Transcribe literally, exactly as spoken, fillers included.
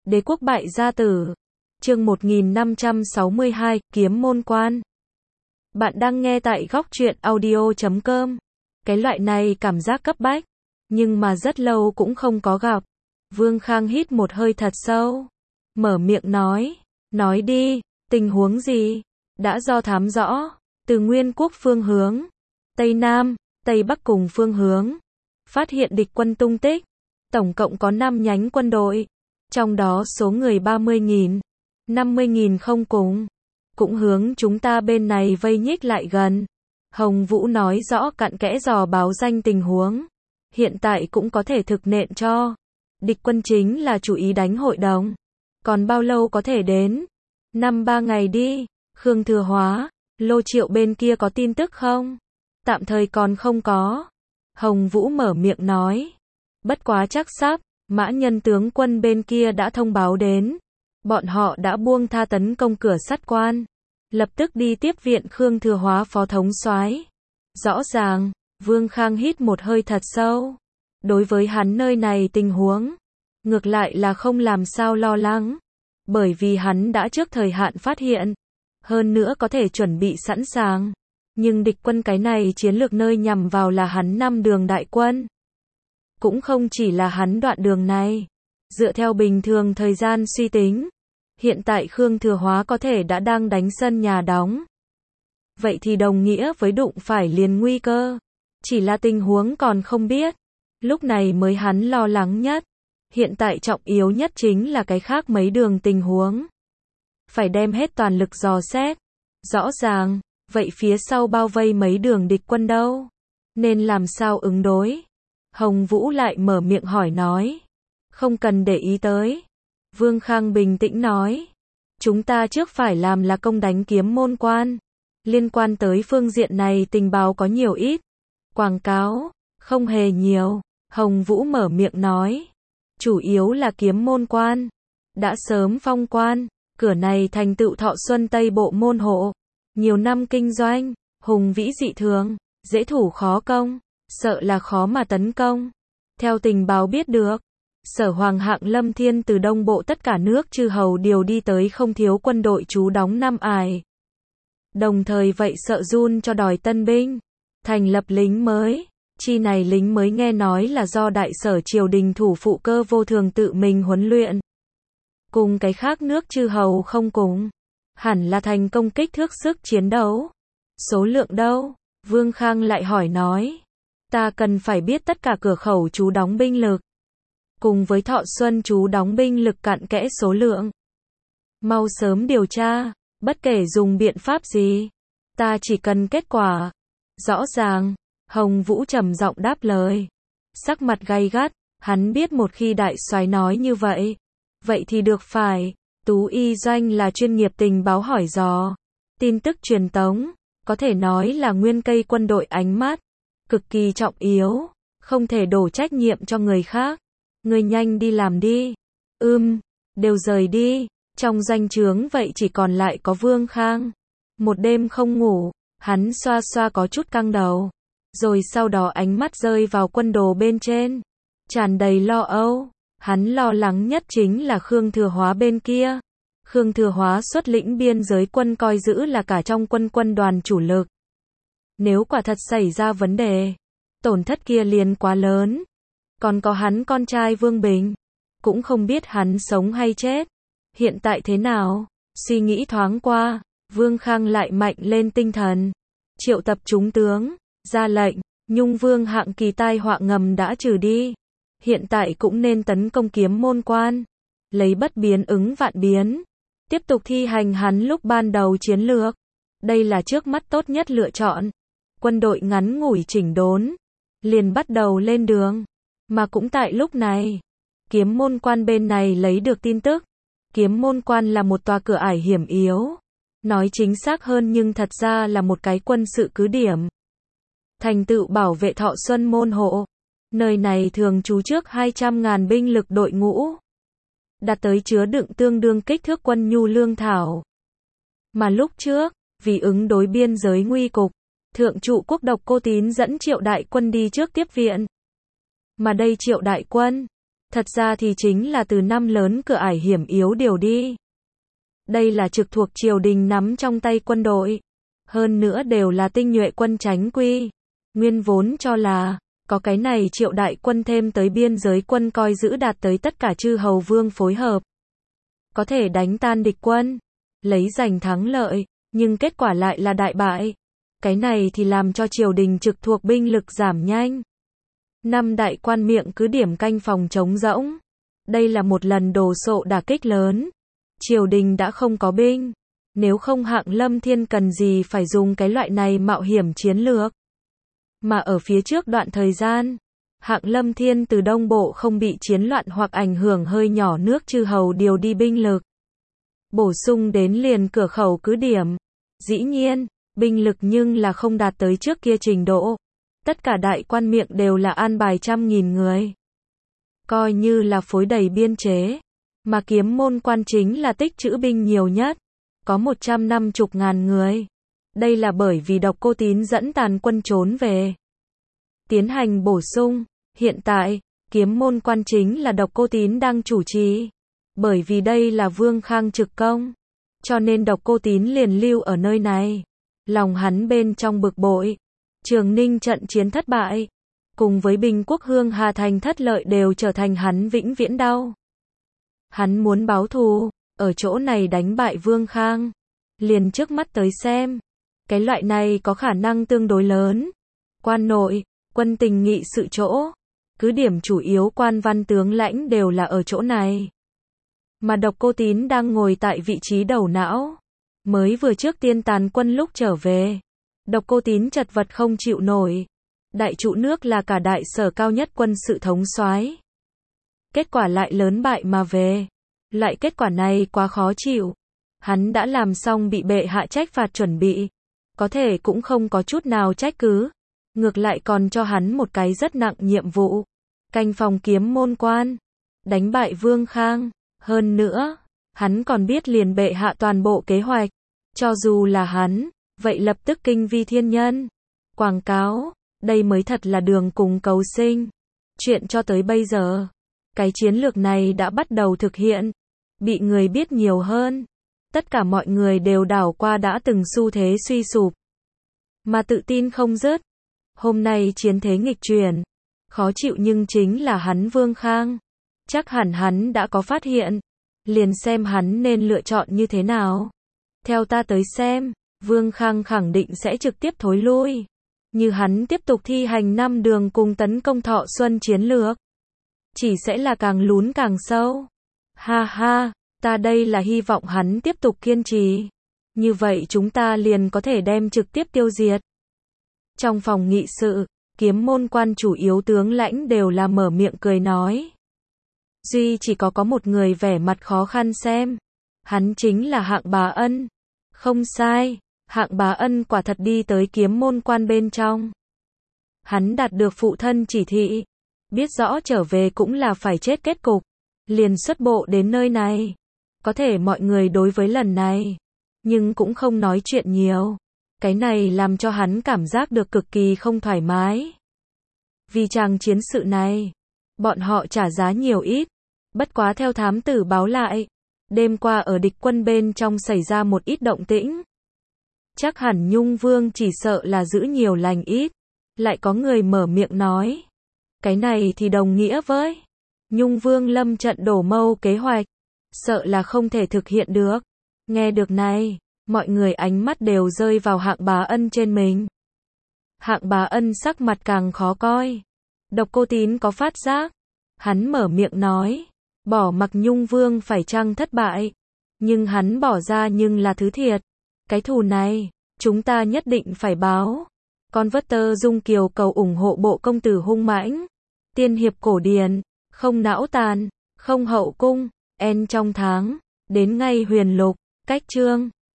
Đế quốc bại gia tử. Chương một nghìn năm trăm sáu mươi hai, Kiếm môn quan. Bạn đang nghe tại góc truyện audio chấm com. Cái loại này cảm giác cấp bách, nhưng mà rất lâu cũng không có gặp. Vương Khang hít một hơi thật sâu, mở miệng nói, nói đi, tình huống gì? Đã do thám rõ, từ Nguyên quốc phương hướng, Tây Nam, Tây Bắc cùng phương hướng, phát hiện địch quân tung tích. Tổng cộng có năm nhánh quân đội, trong đó số người ba mươi nghìn, năm mươi nghìn không cùng, cũng hướng chúng ta bên này vây nhích lại gần. Hồng Vũ nói rõ cặn kẽ dò báo danh tình huống, hiện tại cũng có thể thực nện cho. Địch quân chính là chủ ý đánh hội đồng, còn bao lâu có thể đến? Năm ba ngày đi. Khương Thừa Hóa, Lô Triệu bên kia có tin tức không? Tạm thời còn không có. Hồng Vũ mở miệng nói. Bất quá chắc sắp, Mã Nhân tướng quân bên kia đã thông báo đến. Bọn họ đã buông tha tấn công cửa sắt quan, lập tức đi tiếp viện Khương Thừa Hóa phó thống soái. Rõ ràng, Vương Khang hít một hơi thật sâu. Đối với hắn nơi này tình huống, ngược lại là không làm sao lo lắng, bởi vì hắn đã trước thời hạn phát hiện, hơn nữa có thể chuẩn bị sẵn sàng. Nhưng địch quân cái này chiến lược nơi nhằm vào là hắn năm đường đại quân. Cũng không chỉ là hắn đoạn đường này. Dựa theo bình thường thời gian suy tính, hiện tại Khương Thừa Hóa có thể đã đang đánh sân nhà đóng. Vậy thì đồng nghĩa với đụng phải liền nguy cơ. Chỉ là tình huống còn không biết. Lúc này mới hắn lo lắng nhất. Hiện tại trọng yếu nhất chính là cái khác mấy đường tình huống. Phải đem hết toàn lực dò xét. Rõ ràng, vậy phía sau bao vây mấy đường địch quân đâu? Nên làm sao ứng đối? Hồng Vũ lại mở miệng hỏi nói. Không cần để ý tới. Vương Khang bình tĩnh nói. Chúng ta trước phải làm là công đánh kiếm môn quan. Liên quan tới phương diện này tình báo có nhiều ít. Quảng cáo, không hề nhiều. Hồng Vũ mở miệng nói. Chủ yếu là kiếm môn quan. Đã sớm phong quan. Cửa này thành tựu Thọ Xuân Tây Bộ môn hộ. Nhiều năm kinh doanh, hùng vĩ dị thường, dễ thủ khó công, sợ là khó mà tấn công. Theo tình báo biết được, Sở Hoàng hạng Lâm Thiên từ Đông Bộ tất cả nước chư hầu điều đi tới không thiếu quân đội trú đóng Nam Ải. Đồng thời vậy sợ run cho đòi tân binh, thành lập lính mới. Chi này lính mới nghe nói là do đại sở triều đình thủ phụ Cơ Vô Thường tự mình huấn luyện. Cùng cái khác nước chư hầu không cùng. Hẳn là thành công kích thước sức chiến đấu. Số lượng đâu? Vương Khang lại hỏi nói. Ta cần phải biết tất cả cửa khẩu trú đóng binh lực. Cùng với Thọ Xuân trú đóng binh lực cặn kẽ số lượng. Mau sớm điều tra, bất kể dùng biện pháp gì. Ta chỉ cần kết quả. Rõ ràng, Hồng Vũ trầm giọng đáp lời. Sắc mặt gay gắt, hắn biết một khi đại soái nói như vậy. Vậy thì được phải. Tú Y Doanh là chuyên nghiệp tình báo hỏi dò, tin tức truyền tống, có thể nói là nguyên cây quân đội ánh mắt, cực kỳ trọng yếu, không thể đổ trách nhiệm cho người khác. Người nhanh đi làm đi. Ưm, đều rời đi. Trong doanh trướng vậy chỉ còn lại có Vương Khang. Một đêm không ngủ, hắn xoa xoa có chút căng đầu, rồi sau đó ánh mắt rơi vào quân đồ bên trên, tràn đầy lo âu. Hắn lo lắng nhất chính là Khương Thừa Hóa bên kia. Khương Thừa Hóa xuất lĩnh biên giới quân coi giữ là cả trong quân quân đoàn chủ lực. Nếu quả thật xảy ra vấn đề, tổn thất kia liền quá lớn. Còn có hắn con trai Vương Bình, cũng không biết hắn sống hay chết. Hiện tại thế nào? Suy nghĩ thoáng qua, Vương Khang lại mạnh lên tinh thần. Triệu tập chúng tướng, ra lệnh, Nhung Vương hạng kỳ tai họa ngầm đã trừ đi. Hiện tại cũng nên tấn công kiếm môn quan, lấy bất biến ứng vạn biến, tiếp tục thi hành hắn lúc ban đầu chiến lược. Đây là trước mắt tốt nhất lựa chọn. Quân đội ngắn ngủi chỉnh đốn, liền bắt đầu lên đường. Mà cũng tại lúc này, kiếm môn quan bên này lấy được tin tức. Kiếm môn quan là một tòa cửa ải hiểm yếu. Nói chính xác hơn nhưng thật ra là một cái quân sự cứ điểm. Thành tựu bảo vệ Thọ Xuân môn hộ. Nơi này thường trú trước hai trăm ngàn binh lực đội ngũ. Đạt tới chứa đựng tương đương kích thước quân nhu lương thảo. Mà lúc trước, vì ứng đối biên giới nguy cục, Thượng trụ quốc Độc Cô Tín dẫn Triệu đại quân đi trước tiếp viện. Mà đây Triệu đại quân, Thật ra thì chính là từ năm lớn cửa ải hiểm yếu điều đi. Đây là trực thuộc triều đình nắm trong tay quân đội. Hơn nữa đều là tinh nhuệ quân chánh quy. Nguyên vốn cho là, có cái này Triệu đại quân thêm tới biên giới quân coi giữ đạt tới tất cả chư hầu vương phối hợp. Có thể đánh tan địch quân, lấy giành thắng lợi, nhưng kết quả lại là đại bại. Cái này thì làm cho triều đình trực thuộc binh lực giảm nhanh. Năm đại quan miệng cứ điểm canh phòng trống rỗng. Đây là một lần đồ sộ đả kích lớn. Triều đình đã không có binh. Nếu không Hạng Lâm Thiên cần gì phải dùng cái loại này mạo hiểm chiến lược. Mà ở phía trước đoạn thời gian, Hạng Lâm Thiên từ Đông Bộ không bị chiến loạn hoặc ảnh hưởng hơi nhỏ nước chư hầu điều đi binh lực. Bổ sung đến liền cửa khẩu cứ điểm. Dĩ nhiên, binh lực nhưng là không đạt tới trước kia trình độ. Tất cả đại quan miệng đều là an bài trăm nghìn người. Coi như là phối đầy biên chế. Mà Kiếm Môn quan chính là tích trữ binh nhiều nhất. Có một trăm năm mươi ngàn người. Đây là bởi vì Độc Cô Tín dẫn tàn quân trốn về. Tiến hành bổ sung. Hiện tại, Kiếm Môn quan chính là Độc Cô Tín đang chủ trì. Bởi vì đây là Vương Khang trực công. Cho nên Độc Cô Tín liền lưu ở nơi này. Lòng hắn bên trong bực bội. Trường Ninh trận chiến thất bại. Cùng với Bình Quốc Hương Hà Thành thất lợi đều trở thành hắn vĩnh viễn đau. Hắn muốn báo thù. Ở chỗ này đánh bại Vương Khang. Liền trước mắt tới xem. Cái loại này có khả năng tương đối lớn. Quan nội, quân tình nghị sự chỗ. Cứ điểm chủ yếu quan văn tướng lãnh đều là ở chỗ này. Mà Độc Cô Tín đang ngồi tại vị trí đầu não. Mới vừa trước tiên tàn quân lúc trở về. Độc Cô Tín chật vật không chịu nổi. Đại trụ nước là cả đại sở cao nhất quân sự thống soái. Kết quả lại lớn bại mà về. Loại kết quả này quá khó chịu. Hắn đã làm xong bị bệ hạ trách phạt chuẩn bị. Có thể cũng không có chút nào trách cứ. Ngược lại còn cho hắn một cái rất nặng nhiệm vụ. Canh phòng Kiếm Môn quan. Đánh bại Vương Khang. Hơn nữa, hắn còn biết liền bệ hạ toàn bộ kế hoạch. Cho dù là hắn, vậy lập tức kinh vi thiên nhân. Quảng cáo, đây mới thật là đường cùng cầu sinh. Chuyện cho tới bây giờ, cái chiến lược này đã bắt đầu thực hiện. Bị người biết nhiều hơn. Tất cả mọi người đều đảo qua đã từng xu thế suy sụp. Mà tự tin không dứt. Hôm nay chiến thế nghịch chuyển. Khó chịu nhưng chính là hắn Vương Khang. Chắc hẳn hắn đã có phát hiện. Liền xem hắn nên lựa chọn như thế nào. Theo ta tới xem, Vương Khang khẳng định sẽ trực tiếp thối lui. Như hắn tiếp tục thi hành năm đường cùng tấn công Thọ Xuân chiến lược. Chỉ sẽ là càng lún càng sâu. Ha ha, ta đây là hy vọng hắn tiếp tục kiên trì. Như vậy chúng ta liền có thể đem trực tiếp tiêu diệt. Trong phòng nghị sự, Kiếm Môn quan chủ yếu tướng lãnh đều là mở miệng cười nói. Duy chỉ có có một người vẻ mặt khó khăn xem. Hắn chính là Hạng Bá Ân. Không sai, Hạng Bá Ân quả thật đi tới Kiếm Môn quan bên trong. Hắn đạt được phụ thân chỉ thị. Biết rõ trở về cũng là phải chết kết cục. Liền xuất bộ đến nơi này. Có thể mọi người đối với lần này. Nhưng cũng không nói chuyện nhiều. Cái này làm cho hắn cảm giác được cực kỳ không thoải mái. Vì chàng chiến sự này. Bọn họ trả giá nhiều ít. Bất quá theo thám tử báo lại. Đêm qua ở địch quân bên trong xảy ra một ít động tĩnh. Chắc hẳn Nhung Vương chỉ sợ là giữ nhiều lành ít. Lại có người mở miệng nói. Cái này thì đồng nghĩa với Nhung Vương lâm trận đổ mâu kế hoạch. Sợ là không thể thực hiện được. Nghe được này, mọi người ánh mắt đều rơi vào Hạng Bá Ân trên mình. Hạng Bá Ân sắc mặt càng khó coi. Độc Cô Tín có phát giác. Hắn mở miệng nói. Bỏ mặc Nhung Vương phải chăng thất bại. Nhưng hắn bỏ ra nhưng là thứ thiệt. Cái thù này, chúng ta nhất định phải báo. Con vất tơ Dung Kiều cầu ủng hộ bộ công tử hung mãnh. Tiên hiệp cổ điển, không não tàn, không hậu cung, en trong tháng, đến ngay huyền lục, cách chương.